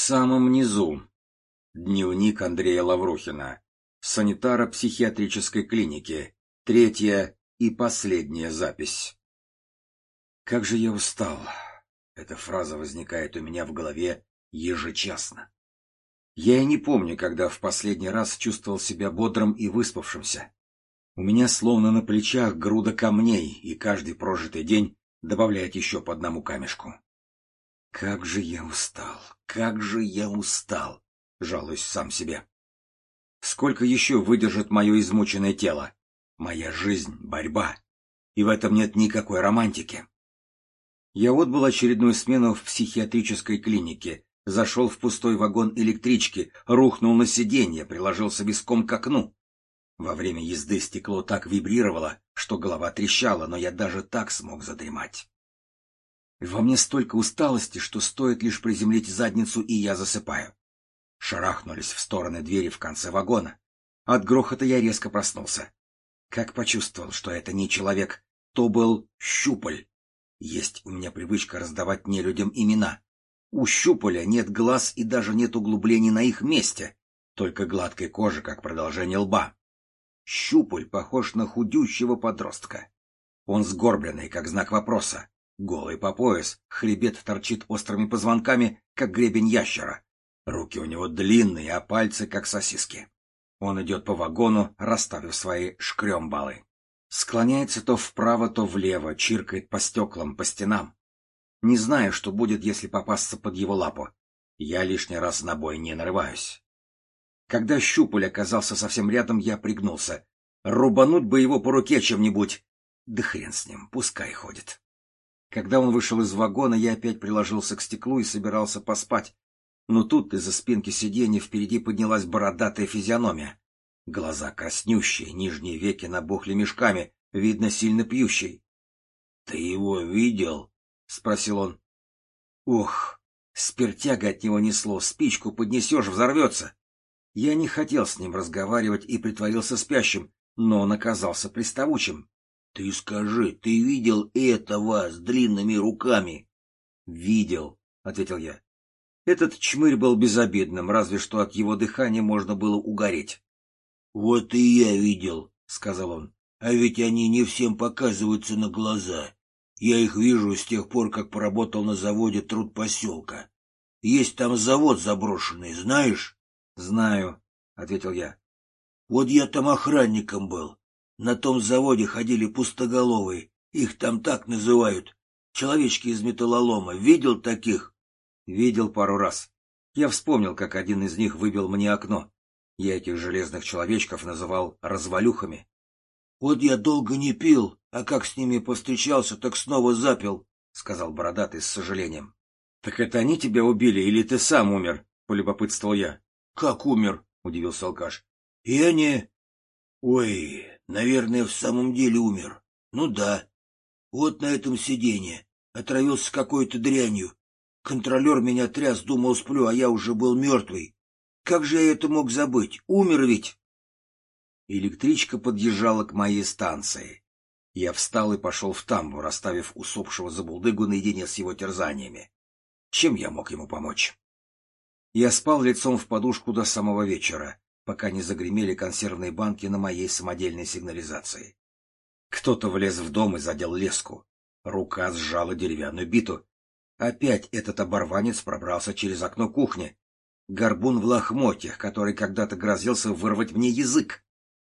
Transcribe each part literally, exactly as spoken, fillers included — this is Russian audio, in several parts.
самом низу. Дневник Андрея Лаврухина. Санитара психиатрической клиники. Третья и последняя запись. Как же я устал. Эта фраза возникает у меня в голове ежечасно. Я и не помню, когда в последний раз чувствовал себя бодрым и выспавшимся. У меня словно на плечах груда камней, и каждый прожитый день добавляет еще по одному камешку. Как же я устал, как же я устал, жалуюсь сам себе. Сколько еще выдержит мое измученное тело? Моя жизнь — борьба, и в этом нет никакой романтики. Я отбыл очередную смену в психиатрической клинике, зашел в пустой вагон электрички, рухнул на сиденье, приложился виском к окну. Во время езды стекло так вибрировало, что голова трещала, но я даже так смог задремать. Во мне столько усталости, что стоит лишь приземлить задницу, и я засыпаю. Шарахнулись в стороны двери в конце вагона. От грохота я резко проснулся. Как почувствовал, что это не человек, то был щуполь. Есть у меня привычка раздавать нелюдям имена. У щуполя нет глаз и даже нет углублений на их месте, только гладкой кожи, как продолжение лба. Щуполь похож на худющего подростка. Он сгорбленный, как знак вопроса, голый по пояс, хребет торчит острыми позвонками, как гребень ящера. Руки у него длинные, а пальцы, как сосиски. Он идет по вагону, расставив свои шкрёмбалы. Склоняется то вправо, то влево, чиркает по стеклам, по стенам. Не знаю, что будет, если попасться под его лапу. Я лишний раз на бой не нарываюсь. Когда щуполь оказался совсем рядом, я пригнулся. Рубануть бы его по руке чем-нибудь. Да хрен с ним, пускай ходит. Когда он вышел из вагона, я опять приложился к стеклу и собирался поспать. Но тут из-за спинки сиденья впереди поднялась бородатая физиономия. Глаза краснющие, нижние веки набухли мешками, видно, сильно пьющий. — Ты его видел? — спросил он. Ох, спиртяга от него несло, спичку поднесешь — взорвется. Я не хотел с ним разговаривать и притворился спящим, но он оказался приставучим. — Ты скажи, ты видел этого с длинными руками? — Видел, — ответил я. Этот чмырь был безобидным, разве что от его дыхания можно было угореть. — Вот и я видел, — сказал он, — а ведь они не всем показываются на глаза. Я их вижу с тех пор, как поработал на заводе трудпоселка. Есть там завод заброшенный, знаешь? — Знаю, — ответил я. — Вот я там охранником был. На том заводе ходили пустоголовые, их там так называют. Человечки из металлолома. Видел таких? — Видел пару раз. Я вспомнил, как один из них выбил мне окно. Я этих железных человечков называл развалюхами. — Вот я долго не пил, а как с ними повстречался, так снова запил, — сказал бородатый с сожалением. — Так это они тебя убили или ты сам умер? — полюбопытствовал я. — Как умер? — удивился алкаш. — Я не... Ой, наверное, в самом деле умер. Ну да. Вот на этом сиденье. Отравился какой-то дрянью. Контролер меня тряс, думал, сплю, а я уже был мертвый. Как же я это мог забыть? Умер ведь? Электричка подъезжала к моей станции. Я встал и пошел в тамбур, оставив усопшего забулдыгу наедине с его терзаниями. Чем я мог ему помочь? Я спал лицом в подушку до самого вечера, пока не загремели консервные банки на моей самодельной сигнализации. Кто-то влез в дом и задел леску. Рука сжала деревянную биту. Опять этот оборванец пробрался через окно кухни. Горбун в лохмотьях, который когда-то грозился вырвать мне язык.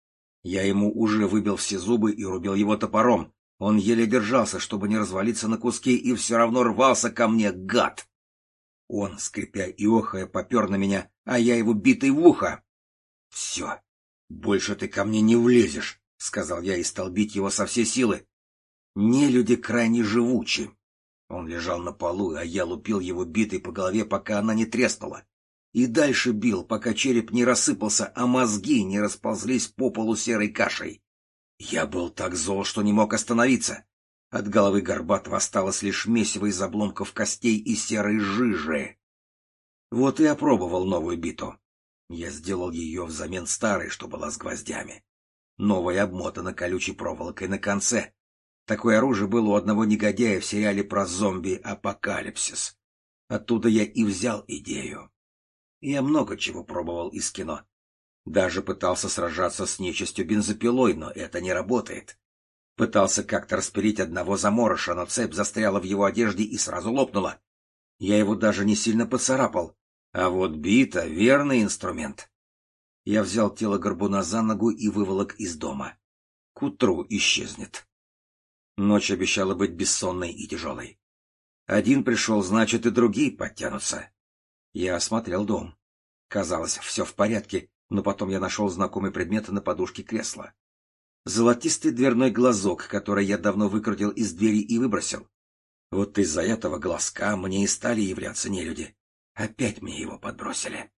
Я ему уже выбил все зубы и рубил его топором. Он еле держался, чтобы не развалиться на куски, и все равно рвался ко мне, гад. Он, скрипя и охая, попер на меня, а я его битой в ухо. — Все, больше ты ко мне не влезешь, — сказал я и стал бить его со всей силы. Нелюди крайне живучи. Он лежал на полу, а я лупил его битой по голове, пока она не треснула. И дальше бил, пока череп не рассыпался, а мозги не расползлись по полу серой кашей. Я был так зол, что не мог остановиться. От головы Горбатого осталось лишь месиво из обломков костей и серой жижи. Вот и опробовал новую биту. Я сделал ее взамен старой, что была с гвоздями. Новая обмотана колючей проволокой на конце. Такое оружие было у одного негодяя в сериале про зомби-апокалипсис. Оттуда я и взял идею. Я много чего пробовал из кино. Даже пытался сражаться с нечистью бензопилой, но это не работает. Пытался как-то распилить одного заморыша, но цепь застряла в его одежде и сразу лопнула. Я его даже не сильно поцарапал. А вот бита — верный инструмент. Я взял тело горбуна за ногу и выволок из дома. К утру исчезнет. Ночь обещала быть бессонной и тяжелой. Один пришел, значит, и другие подтянутся. Я осмотрел дом. Казалось, все в порядке, но потом я нашел знакомый предмет на подушке кресла. Золотистый дверной глазок, который я давно выкрутил из двери и выбросил. Вот из-за этого глазка мне и стали являться нелюди. Опять мне его подбросили.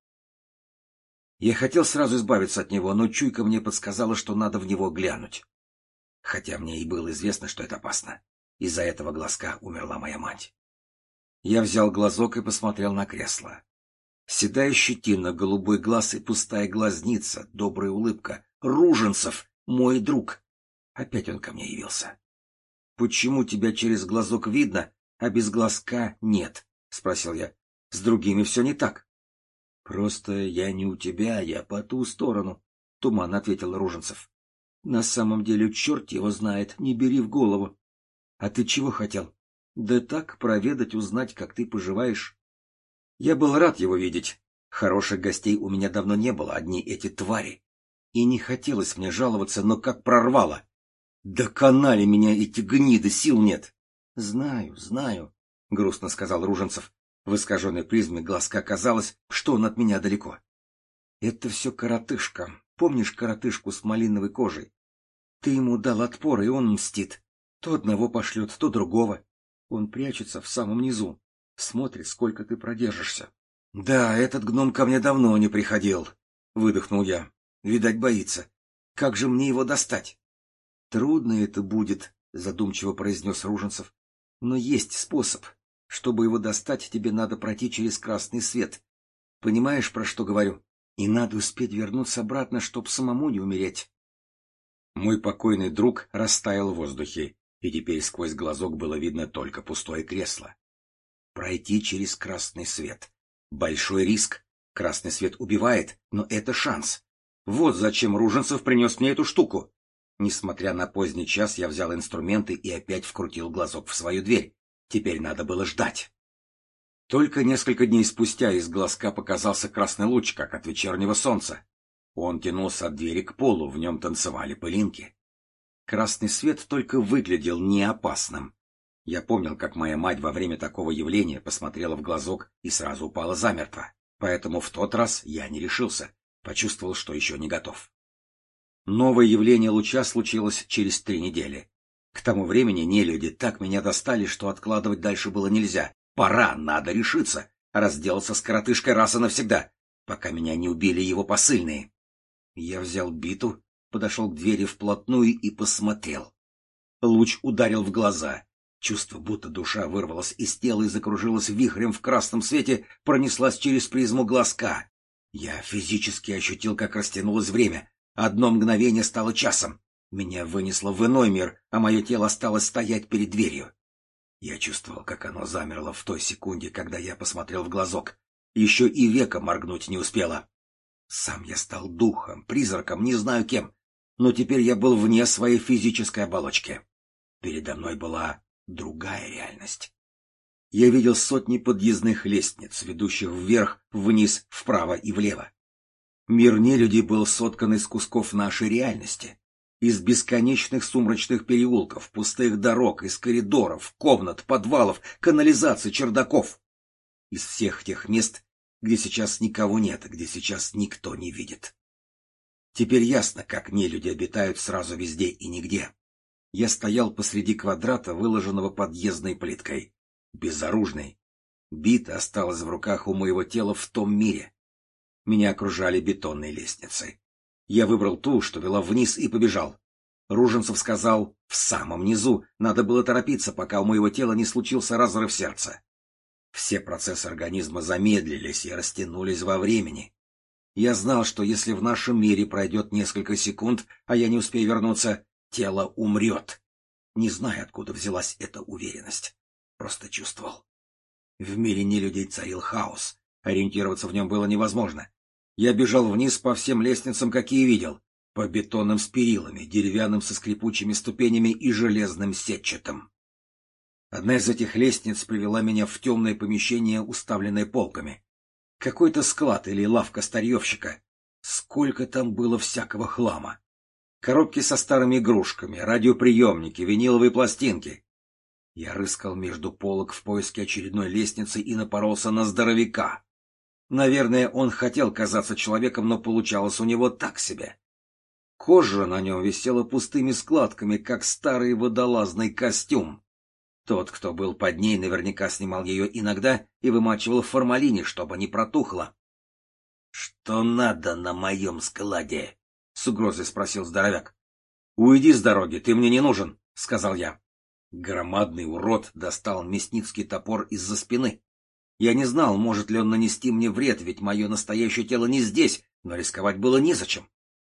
Я хотел сразу избавиться от него, но чуйка мне подсказала, что надо в него глянуть. Хотя мне и было известно, что это опасно. Из-за этого глазка умерла моя мать. Я взял глазок и посмотрел на кресло. Седая щетина, голубой глаз и пустая глазница, добрая улыбка. Руженцев, мой друг. Опять он ко мне явился. — Почему тебя через глазок видно, а без глазка нет? — спросил я. — С другими все не так. — Просто я не у тебя, я по ту сторону, — туманно ответил Руженцев. — На самом деле черт его знает, не бери в голову. — А ты чего хотел? — Да так, проведать, узнать, как ты поживаешь. Я был рад его видеть. Хороших гостей у меня давно не было, одни эти твари. И не хотелось мне жаловаться, но как прорвало. Доконали меня эти гниды, сил нет. — Знаю, знаю, — грустно сказал Руженцев. В искаженной призме глазка казалось, что он от меня далеко. — Это все коротышка. Помнишь коротышку с малиновой кожей? Ты ему дал отпор, и он мстит. То одного пошлет, то другого. Он прячется в самом низу. Смотрит, сколько ты продержишься. — Да, этот гном ко мне давно не приходил, — выдохнул я. Видать, боится. Как же мне его достать? — Трудно это будет, — задумчиво произнес Руженцев. — Но есть способ. Чтобы его достать, тебе надо пройти через красный свет. Понимаешь, про что говорю? И надо успеть вернуться обратно, чтоб самому не умереть. Мой покойный друг растаял в воздухе, и теперь сквозь глазок было видно только пустое кресло. Пройти через красный свет. Большой риск. Красный свет убивает, но это шанс. Вот зачем Руженцев принес мне эту штуку. Несмотря на поздний час, я взял инструменты и опять вкрутил глазок в свою дверь. Теперь надо было ждать. Только несколько дней спустя из глазка показался красный луч, как от вечернего солнца. Он тянулся от двери к полу, в нем танцевали пылинки. Красный свет только выглядел неопасным. Я помнил, как моя мать во время такого явления посмотрела в глазок и сразу упала замертво. Поэтому в тот раз я не решился, почувствовал, что еще не готов. Новое явление луча случилось через три недели. К тому времени нелюди так меня достали, что откладывать дальше было нельзя. Пора, надо решиться, разделаться с коротышкой раз и навсегда, пока меня не убили его посыльные. Я взял биту, подошел к двери вплотную и посмотрел. Луч ударил в глаза. Чувство, будто душа вырвалась из тела и закружилась вихрем в красном свете, пронеслась через призму глазка. Я физически ощутил, как растянулось время. Одно мгновение стало часом. Меня вынесло в иной мир, а мое тело осталось стоять перед дверью. Я чувствовал, как оно замерло в той секунде, когда я посмотрел в глазок. Еще и века моргнуть не успела. Сам я стал духом, призраком, не знаю кем, но теперь я был вне своей физической оболочки. Передо мной была другая реальность. Я видел сотни подъездных лестниц, ведущих вверх, вниз, вправо и влево. Мир нелюдей был соткан из кусков нашей реальности, из бесконечных сумрачных переулков, пустых дорог, из коридоров, комнат, подвалов, канализаций, чердаков. Из всех тех мест, где сейчас никого нет, где сейчас никто не видит. Теперь ясно, как нелюди обитают сразу везде и нигде. Я стоял посреди квадрата, выложенного подъездной плиткой. Безоружный. Бита осталась в руках у моего тела в том мире. Меня окружали бетонные лестницы. Я выбрал ту, что вела вниз, и побежал. Руженцев сказал, в самом низу, надо было торопиться, пока у моего тела не случился разрыв сердца. Все процессы организма замедлились и растянулись во времени. Я знал, что если в нашем мире пройдет несколько секунд, а я не успею вернуться, тело умрет. Не знаю, откуда взялась эта уверенность. Просто чувствовал. В мире нелюдей царил хаос. Ориентироваться в нем было невозможно. Я бежал вниз по всем лестницам, какие видел. По бетонным с перилами, деревянным со скрипучими ступенями и железным сетчатым. Одна из этих лестниц привела меня в темное помещение, уставленное полками. Какой-то склад или лавка старьевщика. Сколько там было всякого хлама. Коробки со старыми игрушками, радиоприемники, виниловые пластинки. Я рыскал между полок в поиске очередной лестницы и напоролся на здоровяка. Наверное, он хотел казаться человеком, но получалось у него так себе. Кожа на нем висела пустыми складками, как старый водолазный костюм. Тот, кто был под ней, наверняка снимал ее иногда и вымачивал в формалине, чтобы не протухло. — Что надо на моем складе? — с угрозой спросил здоровяк. — Уйди с дороги, ты мне не нужен, — сказал я. Громадный урод достал мясницкий топор из-за спины. Я не знал, может ли он нанести мне вред, ведь мое настоящее тело не здесь, но рисковать было незачем.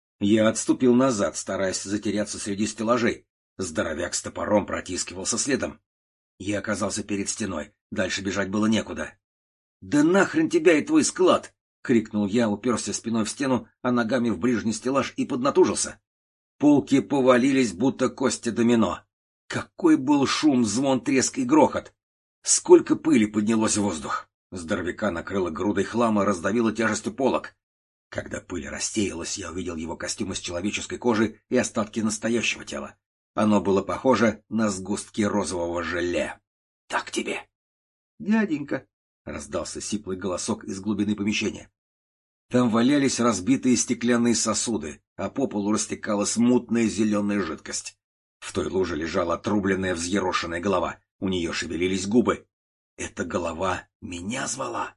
Я отступил назад, стараясь затеряться среди стеллажей. Здоровяк с топором протискивался следом. Я оказался перед стеной, дальше бежать было некуда. — Да нахрен тебя и твой склад! — крикнул я, уперся спиной в стену, а ногами в ближний стеллаж и поднатужился. Полки повалились, будто кости домино. Какой был шум, звон, треск и грохот! Сколько пыли поднялось в воздух! Здоровяка накрыло грудой хлама, раздавило тяжестью полок. Когда пыль рассеялась, я увидел его костюм из человеческой кожи и остатки настоящего тела. Оно было похоже на сгустки розового желе. — Так тебе! — Дяденька! — раздался сиплый голосок из глубины помещения. Там валялись разбитые стеклянные сосуды, а по полу растекалась мутная зеленая жидкость. В той луже лежала отрубленная взъерошенная голова. У нее шевелились губы. Эта голова меня звала.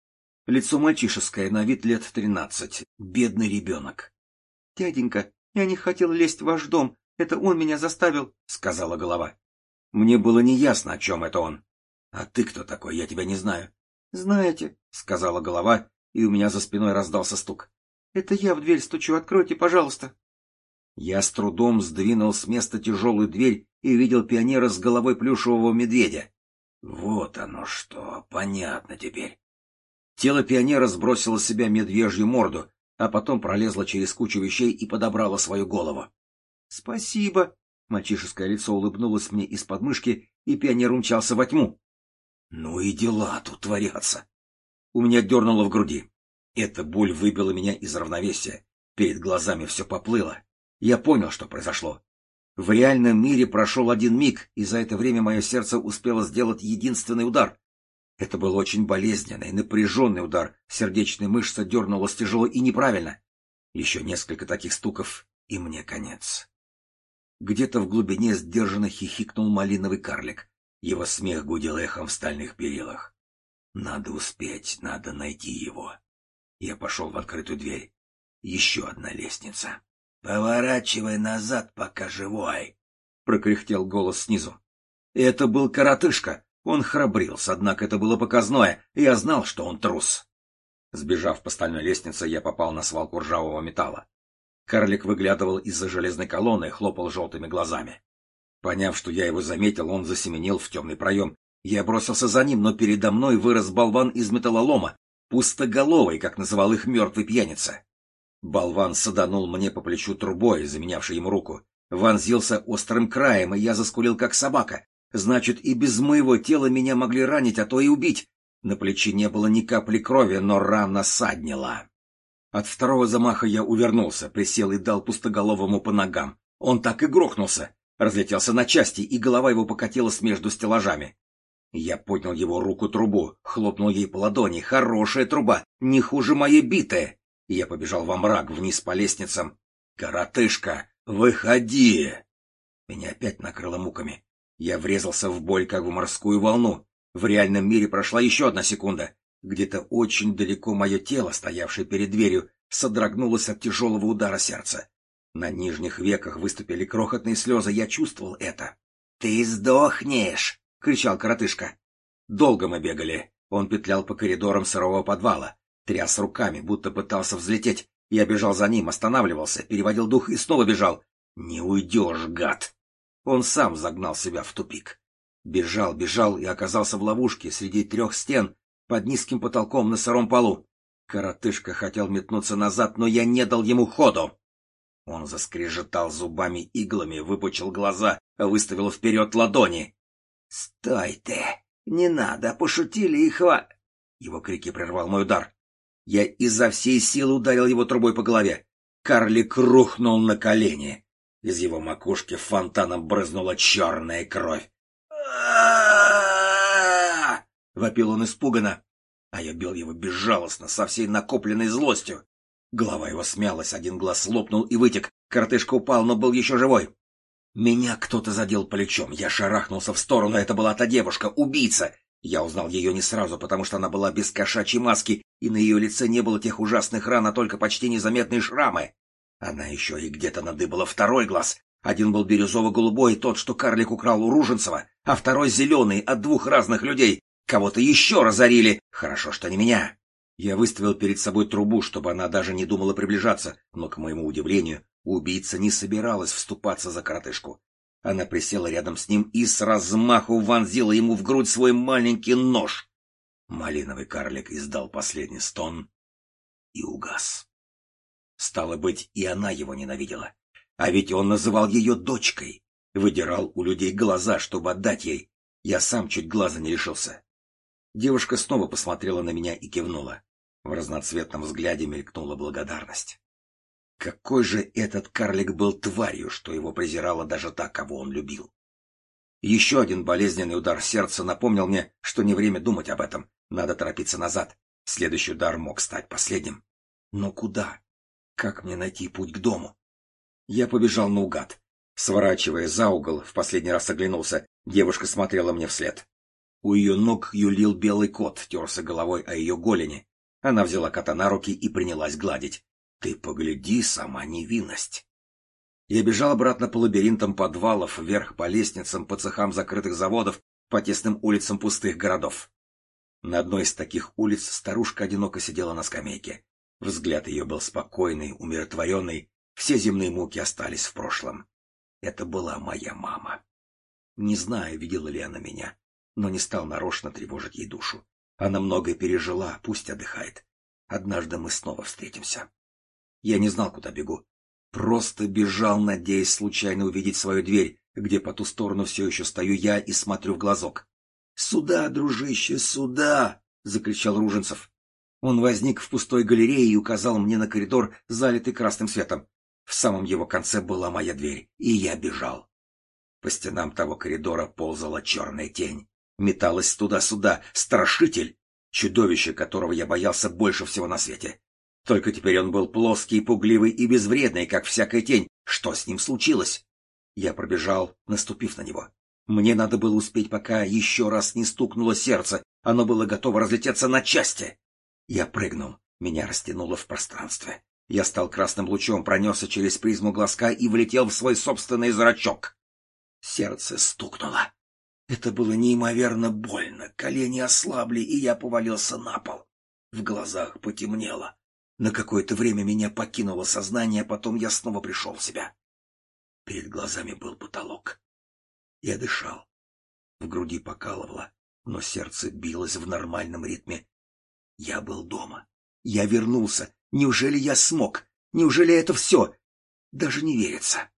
Лицо мальчишеское, на вид лет тринадцать. Бедный ребенок. — Дяденька, я не хотел лезть в ваш дом. Это он меня заставил, — сказала голова. Мне было неясно, о чем это он. — А ты кто такой? Я тебя не знаю. — Знаете, — сказала голова, и у меня за спиной раздался стук. — Это я в дверь стучу. Откройте, пожалуйста. Я с трудом сдвинул с места тяжелую дверь и увидел пионера с головой плюшевого медведя. Вот оно что, понятно теперь. Тело пионера сбросило с себя медвежью морду, а потом пролезло через кучу вещей и подобрало свою голову. — Спасибо! — мальчишеское лицо улыбнулось мне из подмышки, и пионер умчался во тьму. Ну и дела тут творятся. У меня дернуло в груди. Эта боль выбила меня из равновесия. Перед глазами все поплыло. Я понял, что произошло. В реальном мире прошел один миг, и за это время мое сердце успело сделать единственный удар. Это был очень болезненный, напряженный удар. Сердечная мышца дернулась тяжело и неправильно. Еще несколько таких стуков, и мне конец. Где-то в глубине сдержанно хихикнул малиновый карлик. Его смех гудел эхом в стальных перилах. Надо успеть, надо найти его. Я пошел в открытую дверь. Еще одна лестница. — Поворачивай назад, пока живой! — прокряхтел голос снизу. Это был коротышка. Он храбрился, однако это было показное, и я знал, что он трус. Сбежав по стальной лестнице, я попал на свалку ржавого металла. Карлик выглядывал из-за железной колонны и хлопал желтыми глазами. Поняв, что я его заметил, он засеменил в темный проем. Я бросился за ним, но передо мной вырос болван из металлолома, пустоголовый, как называл их мертвый пьяница. Болван саданул мне по плечу трубой, заменявшей ему руку. Вонзился острым краем, и я заскулил, как собака. Значит, и без моего тела меня могли ранить, а то и убить. На плече не было ни капли крови, но рана саднила. От второго замаха я увернулся, присел и дал пустоголовому по ногам. Он так и грохнулся, разлетелся на части, и голова его покатилась между стеллажами. Я поднял его руку-трубу, хлопнул ей по ладони. Хорошая труба, не хуже моей битая. Я побежал во мрак, вниз по лестницам. «Коротышка, выходи!» Меня опять накрыло муками. Я врезался в боль, как в морскую волну. В реальном мире прошла еще одна секунда. Где-то очень далеко мое тело, стоявшее перед дверью, содрогнулось от тяжелого удара сердца. На нижних веках выступили крохотные слезы, я чувствовал это. «Ты сдохнешь!» — кричал коротышка. Долго мы бегали. Он петлял по коридорам сырого подвала. Тряс руками, будто пытался взлететь. Я бежал за ним, останавливался, переводил дух и снова бежал. «Не уйдешь, гад!» Он сам загнал себя в тупик. Бежал, бежал и оказался в ловушке среди трех стен. под низким потолком на сыром полу. Коротышка хотел метнуться назад, но я не дал ему ходу. Он заскрежетал зубами иглами, выпучил глаза, выставил вперед ладони. — Стой ты! Не надо, пошутили и хва... Его крики прервал мой удар. Я изо всей силы ударил его трубой по голове. Карлик рухнул на колени. Из его макушки фонтаном брызнула черная кровь. — вопил он испуганно, а я бил его безжалостно, со всей накопленной злостью. Голова его смялась, один глаз лопнул и вытек. Коротышка упал, но был еще живой. Меня кто-то задел плечом. Я шарахнулся в сторону. Это была та девушка, убийца. Я узнал ее не сразу, потому что она была без кошачьей маски, и на ее лице не было тех ужасных ран, а только почти незаметные шрамы. Она еще и где-то надыбала второй глаз. Один был бирюзово-голубой, тот, что карлик украл у Руженцева, а второй зеленый, от двух разных людей. Кого-то еще разорили. Хорошо, что не меня. Я выставил перед собой трубу, чтобы она даже не думала приближаться, но, к моему удивлению, убийца не собиралась вступаться за коротышку. Она присела рядом с ним и с размаху вонзила ему в грудь свой маленький нож. Малиновый карлик издал последний стон и угас. Стало быть, и она его ненавидела. А ведь он называл ее дочкой, выдирал у людей глаза, чтобы отдать ей. Я сам чуть глаза не лишился. Девушка снова посмотрела на меня и кивнула. В разноцветном взгляде мелькнула благодарность. Какой же этот карлик был тварью, что его презирала даже та, кого он любил. Еще один болезненный удар сердца напомнил мне, что не время думать об этом, надо торопиться назад. Следующий удар мог стать последним. Но куда? Как мне найти путь к дому? Я побежал наугад. Сворачивая за угол, в последний раз оглянулся, девушка смотрела мне вслед. У ее ног юлил белый кот, терся головой о ее голени. Она взяла кота на руки и принялась гладить. Ты погляди, сама невинность. Я бежал обратно по лабиринтам подвалов, вверх по лестницам, по цехам закрытых заводов, по тесным улицам пустых городов. На одной из таких улиц старушка одиноко сидела на скамейке. Взгляд ее был спокойный, умиротворенный, все земные муки остались в прошлом. Это была моя мама. Не знаю, видела ли она меня, но не стал нарочно тревожить ей душу. Она многое пережила, пусть отдыхает. Однажды мы снова встретимся. Я не знал, куда бегу. Просто бежал, надеясь случайно увидеть свою дверь, где по ту сторону все еще стою я и смотрю в глазок. — Сюда, дружище, сюда! — закричал Руженцев. Он возник в пустой галерее и указал мне на коридор, залитый красным светом. В самом его конце была моя дверь, и я бежал. По стенам того коридора ползала черная тень. Металась туда-сюда страшитель, чудовище, которого я боялся больше всего на свете. Только теперь он был плоский, пугливый и безвредный, как всякая тень. Что с ним случилось? Я пробежал, наступив на него. Мне надо было успеть, пока еще раз не стукнуло сердце. Оно было готово разлететься на части. Я прыгнул. Меня растянуло в пространстве. Я стал красным лучом, пронесся через призму глазка и влетел в свой собственный зрачок. Сердце стукнуло. Это было неимоверно больно. Колени ослабли, и я повалился на пол. В глазах потемнело. На какое-то время меня покинуло сознание, а потом я снова пришел в себя. Перед глазами был потолок. Я дышал. В груди покалывало, но сердце билось в нормальном ритме. Я был дома. Я вернулся. Неужели я смог? Неужели это все? Даже не верится.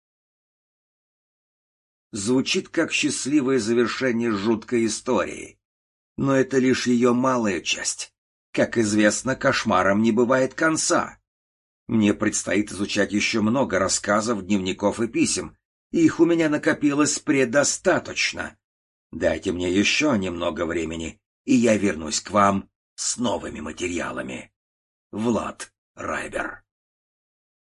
Звучит как счастливое завершение жуткой истории. Но это лишь ее малая часть. Как известно, кошмарам не бывает конца. Мне предстоит изучать еще много рассказов, дневников и писем. Их у меня накопилось предостаточно. Дайте мне еще немного времени, и я вернусь к вам с новыми материалами. Влад Райбер.